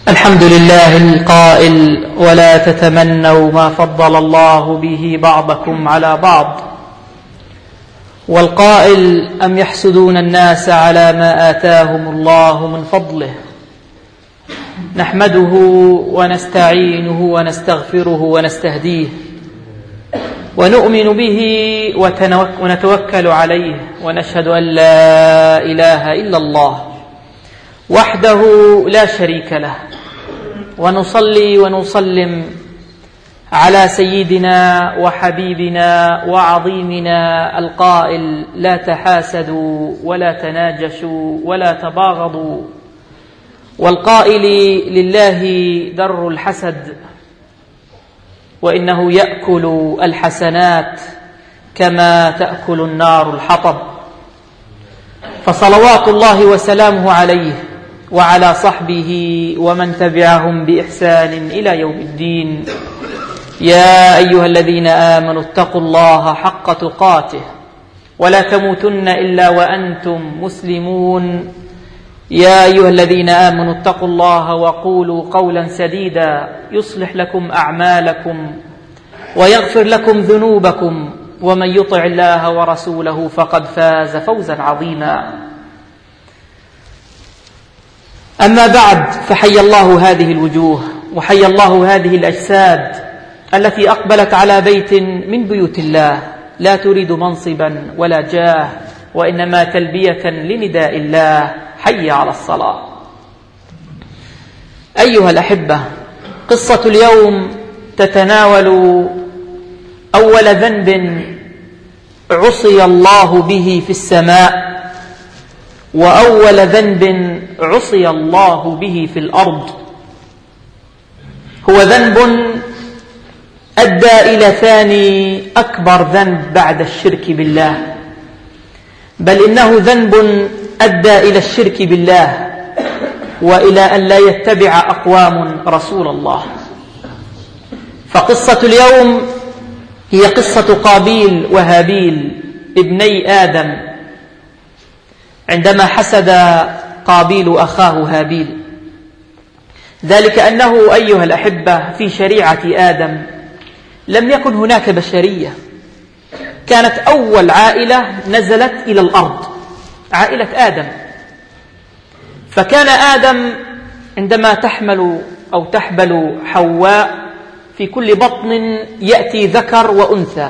الحمد لله القائل: ولا تتمنوا ما فضل الله به بعضكم على بعض، والقائل: أم يحسدون الناس على ما آتاهم الله من فضله. نحمده ونستعينه ونستغفره ونستهديه، ونؤمن به ونتوكل عليه، ونشهد أن لا إله إلا الله وحده لا شريك له، ونصلي ونسلم على سيدنا وحبيبنا وعظيمنا القائل: لا تحاسدوا ولا تناجشوا ولا تباغضوا، والقائل: لله در الحسد وإنه يأكل الحسنات كما تأكل النار الحطب. فصلوات الله وسلامه عليه وعلى صحبه ومن تبعهم بإحسان إلى يوم الدين. يا أيها الذين آمنوا اتقوا الله حق تقاته ولا تموتن إلا وأنتم مسلمون. يا أيها الذين آمنوا اتقوا الله وقولوا قولا سديدا يصلح لكم أعمالكم ويغفر لكم ذنوبكم، ومن يطع الله ورسوله فقد فاز فوزا عظيما. أما بعد، فحي الله هذه الوجوه وحي الله هذه الأجساد التي أقبلت على بيت من بيوت الله، لا تريد منصبا ولا جاه، وإنما تلبية لنداء الله: حي على الصلاة. أيها الأحبة، قصة اليوم تتناول أول ذنب عصي الله به في السماء، وأول ذنب عصي الله به في الأرض. هو ذنب أدى إلى ثاني أكبر ذنب بعد الشرك بالله، بل إنه ذنب أدى إلى الشرك بالله وإلى أن لا يتبع أقوام رسول الله. فقصة اليوم هي قصة قابيل وهابيل ابني آدم، عندما حسد قابيل أخاه هابيل. ذلك أنه أيها الأحبة في شريعة آدم لم يكن هناك بشرية، كانت أول عائلة نزلت إلى الأرض عائلة آدم. فكان آدم عندما تحمل أو تحبل حواء في كل بطن يأتي ذكر وأنثى،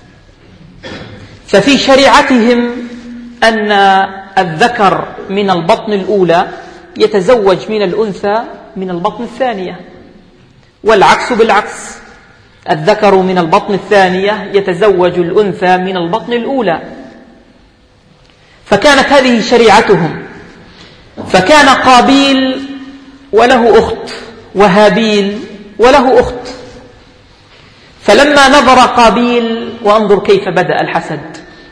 ففي شريعتهم أن الذكر من البطن الأولى يتزوج من الأنثى من البطن الثانية، والعكس بالعكس، الذكر من البطن الثانية يتزوج الأنثى من البطن الأولى. فكانت هذه شريعتهم. فكان قابيل وله أخت وهابيل وله أخت. فلما نظر قابيل، وانظر كيف بدأ الحسد،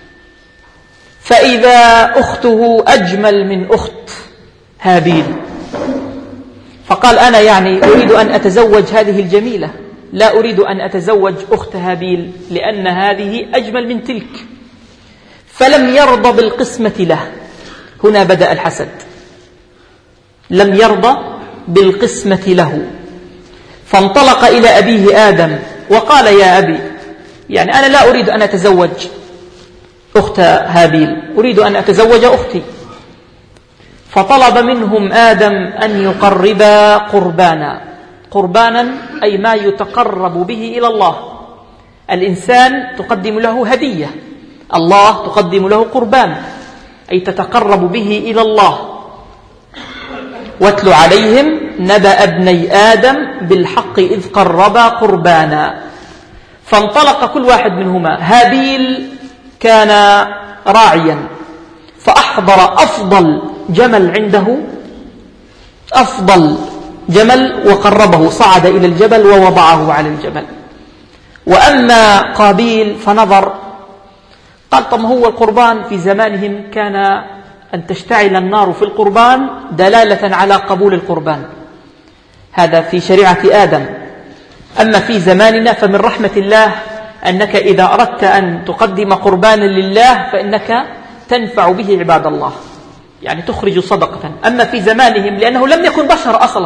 فإذا أخته أجمل من أخت هابيل، فقال: أنا أريد أن أتزوج هذه الجميلة، لا أريد أن أتزوج أخت هابيل لأن هذه أجمل من تلك. فلم يرضى بالقسمة له. هنا بدأ الحسد، لم يرضى بالقسمة له. فانطلق إلى أبيه آدم وقال: يا أبي، أنا لا أريد أن أتزوج أخت هابيل، أريد أن أتزوج أختي. فطلب منهم آدم أن يقربا قربانا أي ما يتقرب به إلى الله. الإنسان تقدم له هدية، الله تقدم له قربان أي تتقرب به إلى الله. واتل عليهم نبأ ابني آدم بالحق إذ قربا قربانا. فانطلق كل واحد منهما. هابيل كان راعيا، فأحضر أفضل جمل عنده، أفضل جمل، وقربه، صعد إلى الجبل ووضعه على الجبل. وأما قابيل فنظر، قال: طب هو القربان في زمانهم كان أن تشتعل النار في القربان دلالة على قبول القربان، هذا في شريعة آدم. أما في زماننا فمن رحمة الله أنك إذا أردت أن تقدم قربانا لله فإنك تنفع به عباد الله، تخرج صدقة. أما في زمانهم لأنه لم يكن بشر أصلا،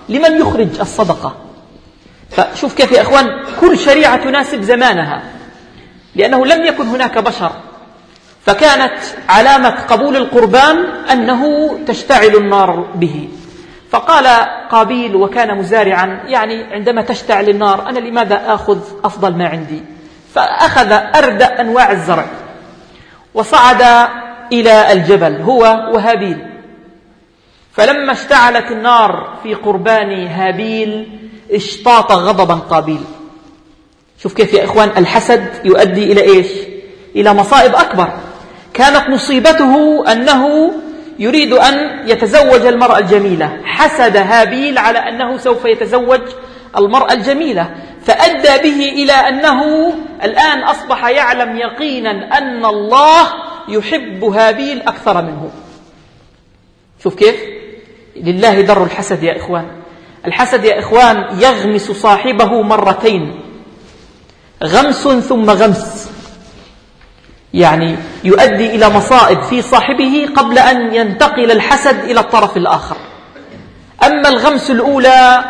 لمن يخرج الصدقة؟ فشوف كيف يا إخوان، كل شريعة تناسب زمانها، لأنه لم يكن هناك بشر، فكانت علامة قبول القربان أنه تشتعل النار به. فقال قابيل وكان مزارعا، يعني عندما تشتعل النار أنا لماذا أخذ أفضل ما عندي؟ فأخذ أردأ أنواع الزرع وصعد إلى الجبل هو وهابيل. فلما اشتعلت النار في قربان هابيل اشتاط غضبا قابيل. شوف كيف يا إخوان الحسد يؤدي إلى إيش؟ إلى مصائب أكبر. كانت مصيبته أنه يريد أن يتزوج المرأة الجميلة، حسد هابيل على أنه سوف يتزوج المرأة الجميلة، فأدى به إلى أنه الآن أصبح يعلم يقينا أن الله يحب هابيل أكثر منه. شوف كيف لله در الحسد يا إخوان. الحسد يا إخوان يغمس صاحبه مرتين، غمس ثم غمس، يعني يؤدي إلى مصائب في صاحبه قبل أن ينتقل الحسد إلى الطرف الآخر. أما الغمس الأولى،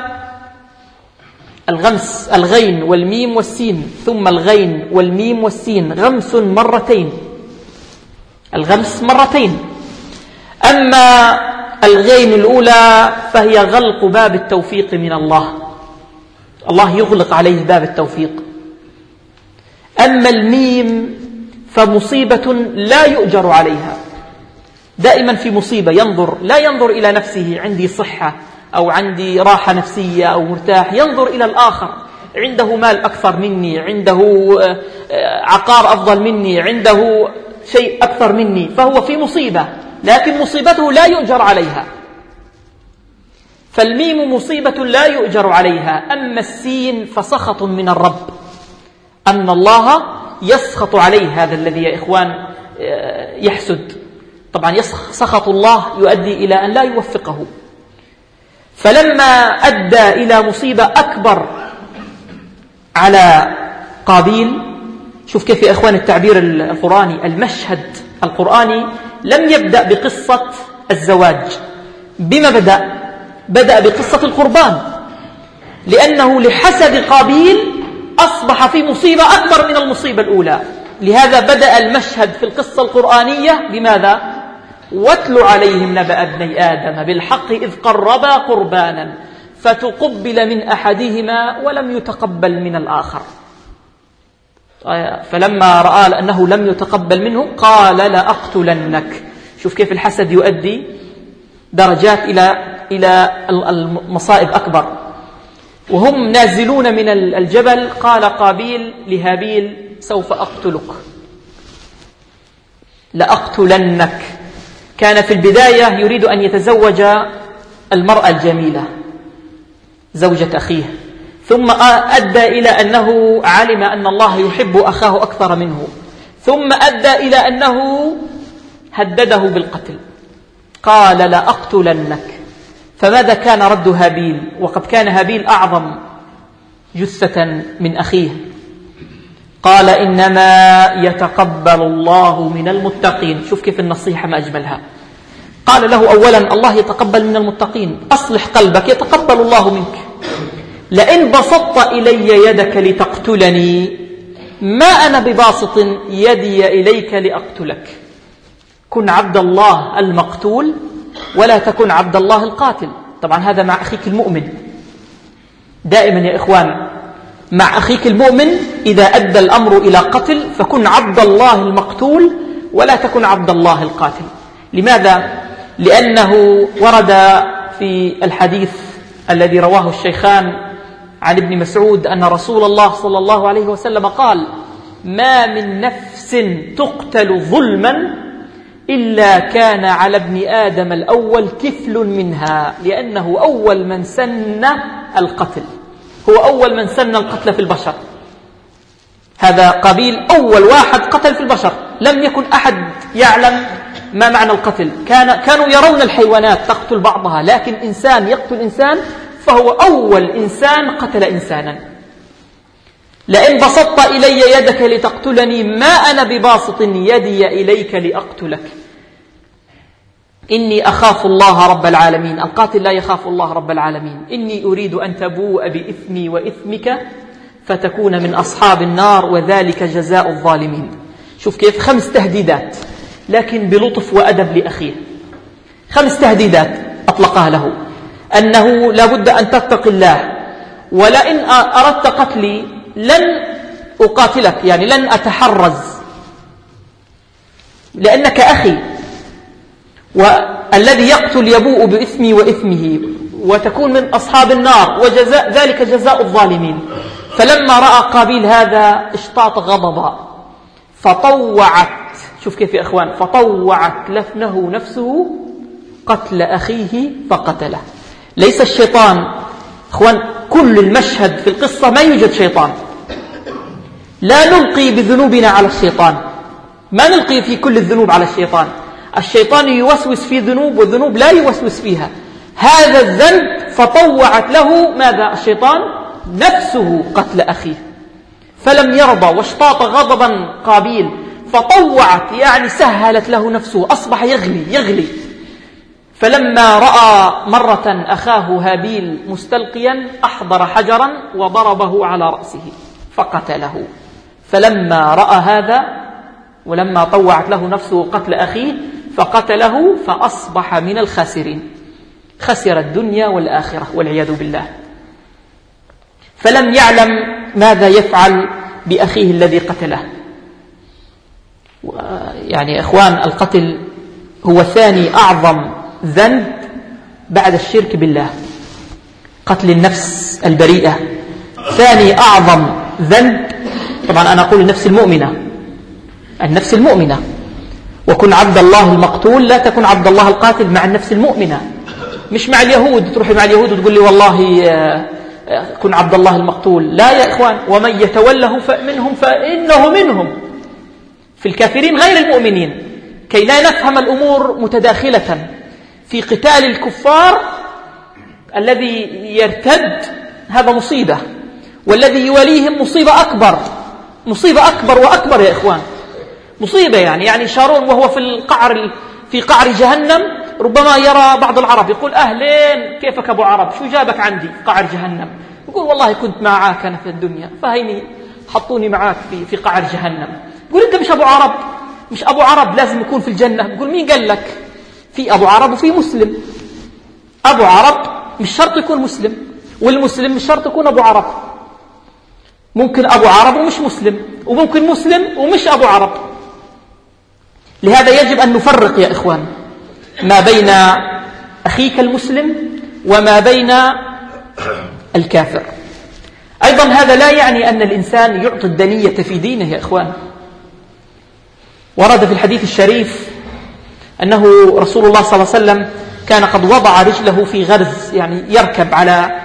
الغمس الغين والميم والسين، ثم الغين والميم والسين، غمس مرتين، الغمس مرتين. أما الغين الأولى فهي غلق باب التوفيق من الله، الله يغلق عليه باب التوفيق. أما الميم فمصيبة لا يؤجر عليها، دائما في مصيبة ينظر، لا ينظر إلى نفسه عندي صحة أو عندي راحة نفسية أو مرتاح، ينظر إلى الآخر، عنده مال أكثر مني، عنده عقار أفضل مني، عنده شيء أكثر مني، فهو في مصيبة، لكن مصيبته لا يؤجر عليها. فالميم مصيبة لا يؤجر عليها. أما السين فسخط من الرب، أن الله يسخط عليه هذا الذي يا إخوان يحسد. طبعا سخط الله يؤدي إلى أن لا يوفقه. فلما أدى إلى مصيبة أكبر على قابيل، شوف كيف يا إخوان التعبير القرآني، المشهد القرآني لم يبدأ بقصة الزواج، بما بدأ بقصة القربان، لأنه لحسد قابيل أصبح في مصيبة أكبر من المصيبة الأولى. لهذا بدأ المشهد في القصة القرآنية بماذا؟ واتل عليهم نبأ ابني آدم بالحق إذ قربا قربانا فتقبل من أحدهما ولم يتقبل من الآخر. فلما رأى أنه لم يتقبل منه قال لأقتلنك. شوف كيف الحسد يؤدي درجات إلى المصائب أكبر. وهم نازلون من الجبل قال قابيل لهابيل سوف أقتلك، لأقتلنك. كان في البداية يريد أن يتزوج المرأة الجميلة زوجة أخيه، ثم أدى إلى أنه علم أن الله يحب أخاه أكثر منه، ثم أدى إلى أنه هدده بالقتل، قال لأقتلنك. فماذا كان رد هابيل؟ وقد كان هابيل أعظم جثة من أخيه. قال إنما يتقبل الله من المتقين. شوف كيف النصيحة ما أجملها. قال له أولا الله يتقبل من المتقين، أصلح قلبك يتقبل الله منك. لئن بسطت إلي يدك لتقتلني ما أنا بباسط يدي إليك لأقتلك. كن عبد الله المقتول ولا تكن عبد الله القاتل. طبعا هذا مع أخيك المؤمن. دائما يا إخوان مع أخيك المؤمن إذا أدى الأمر إلى قتل فكن عبد الله المقتول ولا تكن عبد الله القاتل. لماذا؟ لأنه ورد في الحديث الذي رواه الشيخان عن ابن مسعود أن رسول الله صلى الله عليه وسلم قال ما من نفس تقتل ظلما إلا كان على ابن آدم الأول كفل منها، لأنه أول من سن القتل، هو أول من سن القتل في البشر. هذا قابيل أول واحد قتل في البشر، لم يكن أحد يعلم ما معنى القتل. كانوا يرون الحيوانات تقتل بعضها، لكن إنسان يقتل إنسان فهو أول إنسان قتل إنسانا. لئن بسطت إلي يدك لتقتلني ما أنا بباسط يدي إليك لأقتلك. إني أخاف الله رب العالمين. القاتل لا يخاف الله رب العالمين. إني أريد أن تبوء بإثمي وإثمك فتكون من أصحاب النار وذلك جزاء الظالمين. شوف كيف 5 تهديدات، لكن بلطف وأدب لأخيه. 5 تهديدات أطلقها له، أنه لا بد أن تتقي الله، ولئن أردت قتلي لن أقاتلك، يعني لن أتحرز لأنك أخي، والذي يقتل يبوء بإثمي وإثمه وتكون من أصحاب النار وجزاء ذلك جزاء الظالمين. فلما رأى قابيل هذا اشتاط غضبا فطوعت، شوف كيف يا إخوان، فطوعت له نفسه قتل أخيه فقتله. ليس الشيطان إخوان، كل المشهد في القصة ما يوجد شيطان، لا نلقي بذنوبنا على الشيطان، ما نلقي في كل الذنوب على الشيطان. الشيطان يوسوس في ذنوب والذنوب لا يوسوس فيها. هذا الذنب فطوعت له ماذا الشيطان؟ نفسه قتل أخيه، فلم يرضى واشتاط غضبا قابيل، فطوعت يعني سهلت له نفسه، أصبح يغلي. فلما رأى مرة أخاه هابيل مستلقيا أحضر حجرا وضربه على رأسه فقتله. فلما رأى هذا ولما طوعت له نفسه قتل أخيه فقتله فأصبح من الخاسرين، خسر الدنيا والآخرة والعياذ بالله. فلم يعلم ماذا يفعل بأخيه الذي قتله. يعني إخوان، القتل هو ثاني أعظم ذنب بعد الشرك بالله. قتل النفس البريئة ثاني أعظم ذنب. طبعا أنا أقول النفس المؤمنة، وكن عبد الله المقتول لا تكن عبد الله القاتل مع النفس المؤمنة، مش مع اليهود. تروحي مع اليهود وتقول لي والله كن عبد الله المقتول. لا يا إخوان، ومن يتوله منهم فإنه منهم. في الكافرين غير المؤمنين، كي لا نفهم الأمور متداخلة. في قتال الكفار الذي يرتد هذا مصيبة، والذي يوليهم مصيبة أكبر وأكبر يا إخوان، مصيبة. يعني شارون وهو في قعر جهنم ربما يرى بعض العرب يقول أهلين كيفك أبو عرب، شو جابك عندي في قعر جهنم؟ يقول والله كنت معاك أنا في الدنيا، فهيني حطوني معاك في قعر جهنم. يقول أنت مش أبو عرب لازم يكون في الجنة. يقول مين قال لك؟ في أبو عرب وفي مسلم. أبو عرب مش شرط يكون مسلم، والمسلم مش شرط يكون أبو عرب. ممكن أبو عرب ومش مسلم، وممكن مسلم ومش أبو عرب. لهذا يجب أن نفرق يا إخوان ما بين أخيك المسلم وما بين الكافر. أيضا هذا لا يعني أن الإنسان يعطي الدنية في دينه يا إخوان. ورد في الحديث الشريف أنه رسول الله صلى الله عليه وسلم كان قد وضع رجله في غرز، يعني يركب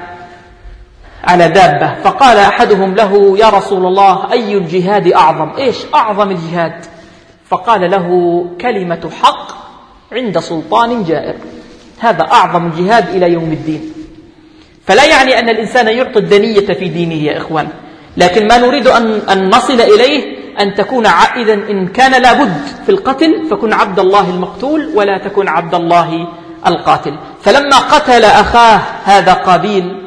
على دابة، فقال أحدهم له يا رسول الله أي الجهاد أعظم؟ إيش أعظم الجهاد؟ فقال له كلمة حق عند سلطان جائر، هذا أعظم الجهاد إلى يوم الدين. فلا يعني أن الإنسان يعطي الدنية في دينه يا إخوان، لكن ما نريد أن نصل إليه أن تكون إذا إن كان لابد في القتل فكن عبد الله المقتول ولا تكن عبد الله القاتل. فلما قتل أخاه هذا قابيل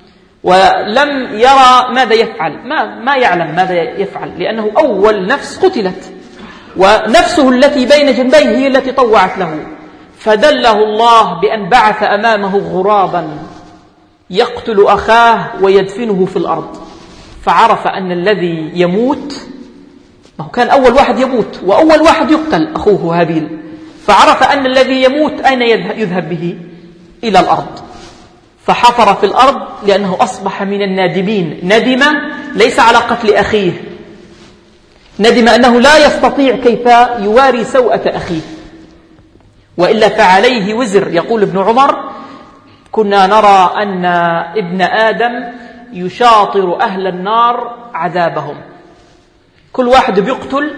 ولم يرى ماذا يفعل، ما يعلم ماذا يفعل، لأنه أول نفس قتلت، ونفسه التي بين جنبيه هي التي طوعت له. فدله الله بأن بعث أمامه غرابا يقتل أخاه ويدفنه في الأرض، فعرف أن الذي يموت، ما هو كان أول واحد يموت وأول واحد يقتل أخوه هابيل، فعرف أن الذي يموت أين يذهب به؟ إلى الأرض. فحفر في الأرض لأنه أصبح من النادمين. ندم ليس على قتل أخيه، ندم أنه لا يستطيع كيف يواري سوءة أخيه، وإلا فعليه وزر. يقول ابن عمر كنا نرى أن ابن آدم يشاطر أهل النار عذابهم، كل واحد بيقتل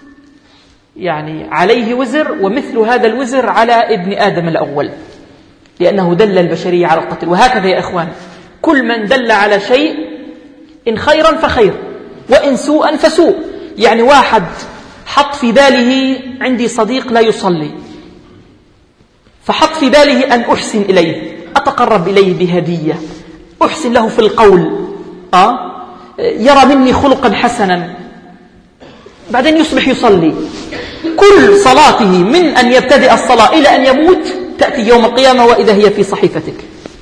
يعني عليه وزر، ومثل هذا الوزر على ابن آدم الأول، لأنه دل البشرية على القتل. وهكذا يا إخوان، كل من دل على شيء إن خيرا فخير وإن سوءا فسوء. يعني واحد حط في باله عندي صديق لا يصلي، فحط في باله أن أحسن إليه، أتقرب إليه بهدية، أحسن له في القول، يرى مني خلقا حسنا، بعدين يصبح يصلي. كل صلاته من أن يبتدئ الصلاة إلى أن يموت تأتي يوم القيامة وإذا هي في صحيفتك،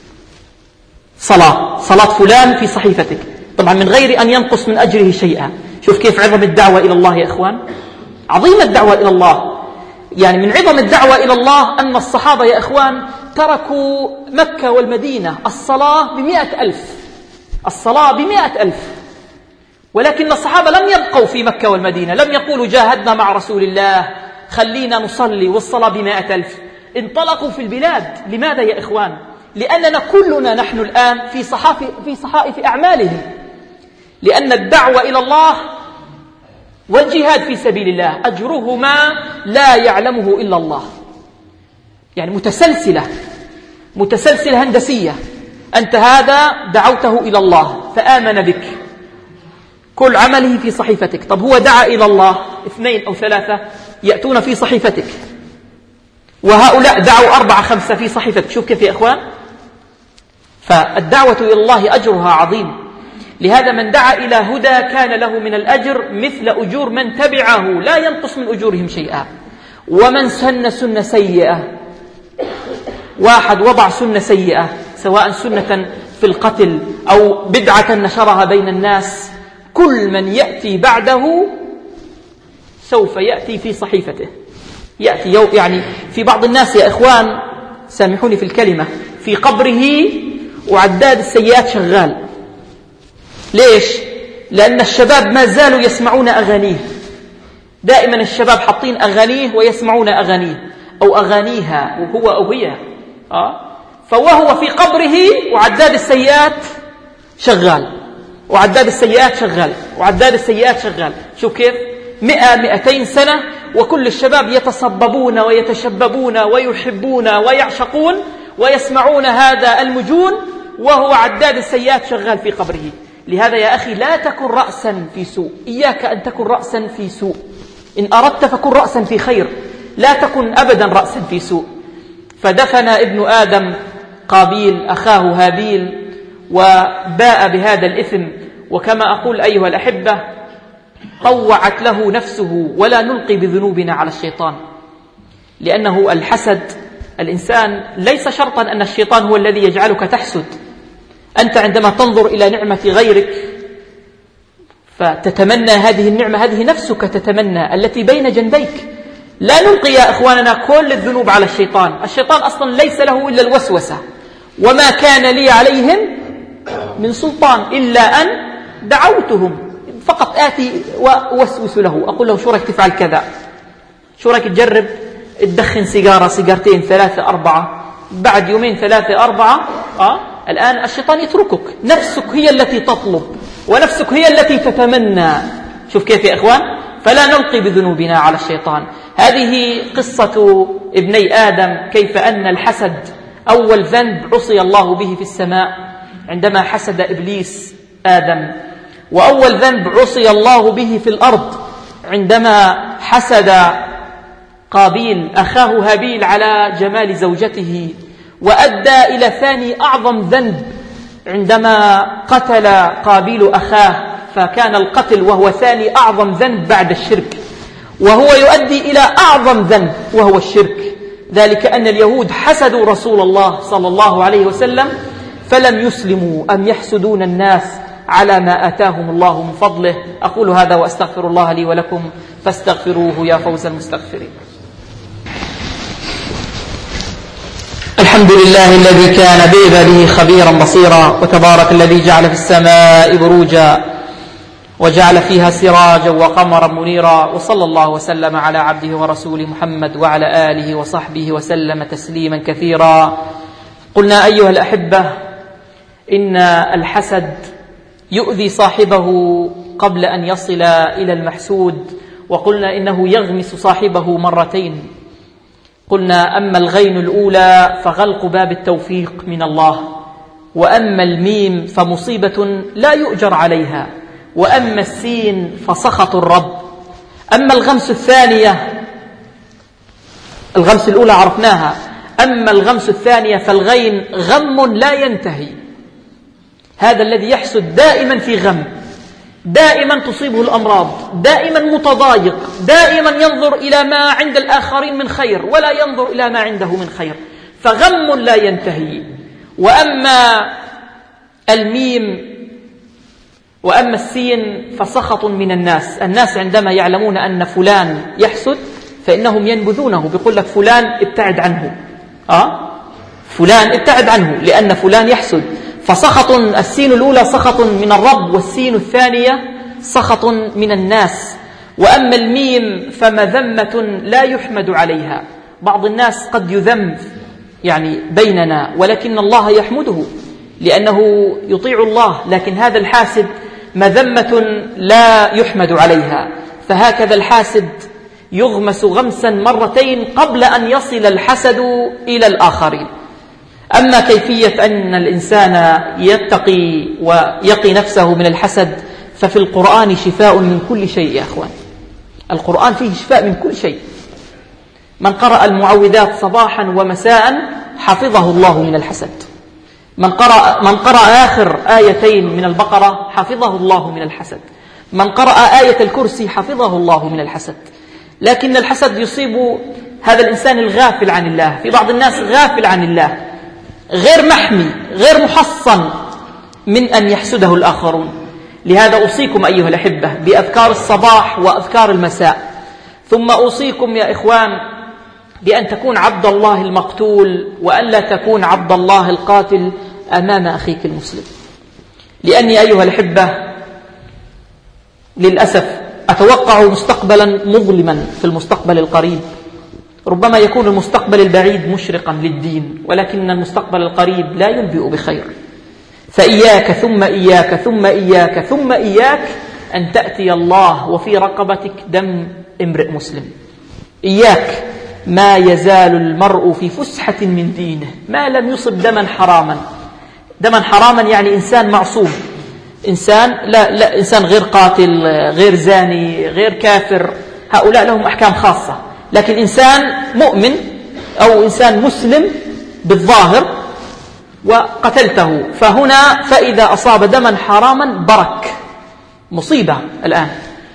صلاة فلان في صحيفتك، طبعا من غير أن ينقص من أجره شيئا. شوف كيف عظم الدعوة إلى الله يا إخوان، عظيم الدعوة إلى الله. يعني من عظم الدعوة إلى الله أن الصحابة يا إخوان تركوا مكة والمدينة الصلاة ب100,000، ولكن الصحابة لم يبقوا في مكة والمدينة، لم يقولوا جاهدنا مع رسول الله خلينا نصلي والصلاة ب100,000، انطلقوا في البلاد. لماذا يا إخوان؟ لأننا كلنا نحن الآن في صحائف أعمالهم، لأن الدعوة إلى الله والجهاد في سبيل الله أجرهما لا يعلمه إلا الله، يعني متسلسلة هندسية. أنت هذا دعوته إلى الله فآمن بك، كل عمله في صحيفتك. طب هو دعا إلى الله 2 أو 3 يأتون في صحيفتك، وهؤلاء دعوا 4 5 في صحيفتك. شوف كيف يا إخوان، فالدعوة إلى الله أجرها عظيم. لهذا من دعا إلى هدى كان له من الأجر مثل أجور من تبعه لا ينقص من أجورهم شيئا. ومن سن سنة سيئة، واحد وضع سنة سيئة سواء سنة في القتل أو بدعة نشرها بين الناس، كل من يأتي بعده سوف يأتي في صحيفته، يعني في بعض الناس يا إخوان سامحوني في الكلمة، في قبره وعداد السيئات شغال. ليش؟ لأن الشباب ما زالوا يسمعون أغانيه، دائما الشباب حاطين أغانيه ويسمعون أغانيه أو أغانيها وهو أو هي، فوهو في قبره وعداد السيئات شغال، وعداد السيئات شغال، وعداد السيئات شغال. شوف كيف 100-200 سنة وكل الشباب يتصببون ويتشببون ويحبون ويعشقون ويسمعون هذا المجون وهو عداد السيئات شغال في قبره. لهذا يا أخي لا تكن رأسا في سوء، إياك أن تكن رأسا في سوء، إن أردت فكن رأسا في خير، لا تكن أبدا رأسا في سوء. فدفن ابن آدم قابيل أخاه هابيل وباء بهذا الإثم. وكما أقول أيها الأحبة، طوعت له نفسه ولا نلقي بذنوبنا على الشيطان، لأنه الحسد، الإنسان ليس شرطا أن الشيطان هو الذي يجعلك تحسد. أنت عندما تنظر إلى نعمة غيرك فتتمنى هذه النعمة، هذه نفسك تتمنى التي بين جنبيك. لا نلقي يا إخواننا كل الذنوب على الشيطان، الشيطان أصلا ليس له إلا الوسوسة، وما كان لي عليهم من سلطان إلا أن دعوتهم، فقط آتي وأوسوس له، أقول له شو رأيك تفعل كذا، شو رأيك تجرب تدخن سيجارة 2 3 4، بعد 2 3 4 الآن الشيطان يتركك، نفسك هي التي تطلب ونفسك هي التي تتمنى. شوف كيف يا إخوان، فلا نلقي بذنوبنا على الشيطان. هذه قصة ابني آدم، كيف أن الحسد أول ذنب عصي الله به في السماء عندما حسد إبليس آدم، وأول ذنب عصي الله به في الأرض عندما حسد قابيل أخاه هابيل على جمال زوجته، وأدى إلى ثاني أعظم ذنب عندما قتل قابيل أخاه، فكان القتل وهو ثاني أعظم ذنب بعد الشرك، وهو يؤدي إلى أعظم ذنب وهو الشرك. ذلك أن اليهود حسدوا رسول الله صلى الله عليه وسلم فلم يسلموا، أم يحسدون الناس على ما آتاهم الله من فضله. أقول هذا وأستغفر الله لي ولكم فاستغفروه يا فوز المستغفرين. الحمد لله الذي كان بعباده خبيرا بصيرا، وتبارك الذي جعل في السماء بروجا وجعل فيها سراجا وقمرا منيرا، وصلى الله وسلم على عبده ورسوله محمد وعلى آله وصحبه وسلم تسليما كثيرا. قلنا أيها الأحبة إن الحسد يؤذي صاحبه قبل أن يصل إلى المحسود، وقلنا إنه يغمس صاحبه مرتين. قلنا أما الغين الأولى فغلق باب التوفيق من الله، وأما الميم فمصيبة لا يؤجر عليها، وأما السين فسخط الرب. أما الغمس الثانية، الغمس الأولى عرفناها، أما الغمس الثانية فالغين غم لا ينتهي. هذا الذي يحسد دائما في غم، دائما تصيبه الأمراض، دائما متضايق، دائما ينظر إلى ما عند الآخرين من خير ولا ينظر إلى ما عنده من خير، فغم لا ينتهي. وأما الميم وأما السين فسخط من الناس. الناس عندما يعلمون أن فلان يحسد فإنهم ينبذونه، بيقول لك فلان ابتعد عنه، فلان ابتعد عنه لأن فلان يحسد. فسخط، السين الأولى سخط من الرب، والسين الثانية سخط من الناس. وأما الميم فمذمة لا يحمد عليها. بعض الناس قد يذم يعني بيننا، ولكن الله يحمده لأنه يطيع الله، لكن هذا الحاسد مذمة لا يحمد عليها. فهكذا الحاسد يغمس غمسا مرتين قبل أن يصل الحسد إلى الآخرين. أما كيفية أن الإنسان يتقي ويقي نفسه من الحسد ففي القرآن شفاء من كل شيء يا أخوان. القرآن فيه شفاء من كل شيء. من قرأ المعوذات صباحا ومساء حفظه الله من الحسد. من قرأ آخر آيتين من البقرة حفظه الله من الحسد. من قرأ آية الكرسي حفظه الله من الحسد. لكن الحسد يصيب هذا الإنسان الغافل عن الله. في بعض الناس غافل عن الله، غير محمي، غير محصن من أن يحسده الآخرون. لهذا أوصيكم أيها الأحبة بأذكار الصباح وأذكار المساء. ثم أوصيكم يا إخوان بأن تكون عبد الله المقتول وأن لا تكون عبد الله القاتل أمام أخيك المسلم. لأني أيها الأحبة للأسف أتوقع مستقبلا مظلما في المستقبل القريب. ربما يكون المستقبل البعيد مشرقا للدين، ولكن المستقبل القريب لا ينبئ بخير. فإياك ثم إياك ثم إياك ثم إياك أن تأتي الله وفي رقبتك دم امرئ مسلم. إياك، ما يزال المرء في فسحة من دينه ما لم يصب دما حراما. دما حراما يعني إنسان معصوم، إنسان لا إنسان غير قاتل، غير زاني، غير كافر، هؤلاء لهم أحكام خاصة. لكن إنسان مؤمن أو إنسان مسلم بالظاهر وقتلته، فهنا فإذا أصاب دما حراما برك. مصيبة الآن،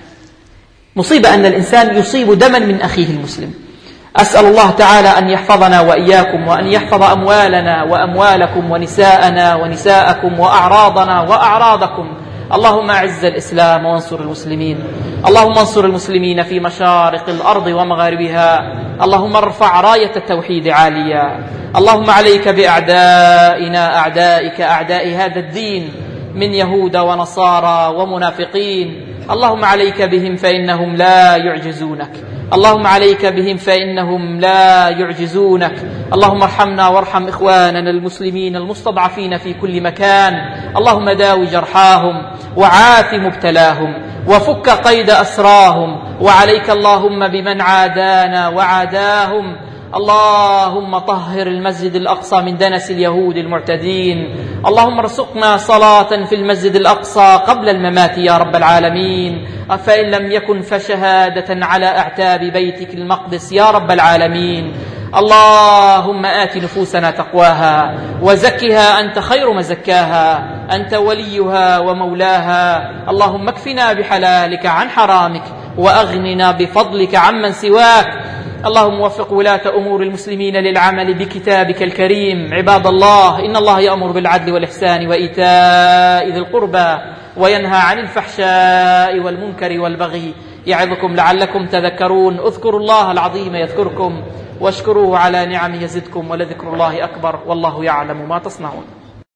مصيبة أن الإنسان يصيب دما من أخيه المسلم. أسأل الله تعالى أن يحفظنا وإياكم، وأن يحفظ أموالنا وأموالكم ونساءنا ونساءكم وأعراضنا وأعراضكم. اللهم أعز الإسلام وانصر المسلمين. اللهم انصر المسلمين في مشارق الأرض ومغاربها. اللهم ارفع راية التوحيد عاليا. اللهم عليك بأعدائنا، أعدائك، أعداء هذا الدين من يهود ونصارى ومنافقين. اللهم عليك بهم فإنهم لا يعجزونك. اللهم عليك بهم فإنهم لا يعجزونك. اللهم ارحمنا وارحم إخواننا المسلمين المستضعفين في كل مكان. اللهم داوي جرحاهم وعاف مبتلاهم وفك قيد أسراهم. وعليك اللهم بمن عادانا وعاداهم. اللهم طهر المسجد الأقصى من دنس اليهود المعتدين. اللهم ارزقنا صلاة في المسجد الأقصى قبل الممات يا رب العالمين، فإن لم يكن فشهادة على أعتاب بيتك المقدس يا رب العالمين. اللهم آت نفوسنا تقواها وزكها أنت خير من زكاها، أنت وليها ومولاها. اللهم اكفنا بحلالك عن حرامك وأغننا بفضلك عمن سواك. اللهم وفق ولاة أمور المسلمين للعمل بكتابك الكريم. عباد الله، إن الله يأمر بالعدل والإحسان وإيتاء ذي القربى وينهى عن الفحشاء والمنكر والبغي يعظكم لعلكم تذكرون. اذكروا الله العظيم يذكركم واشكروه على نعمه يزدكم ولذكر الله أكبر والله يعلم ما تصنعون.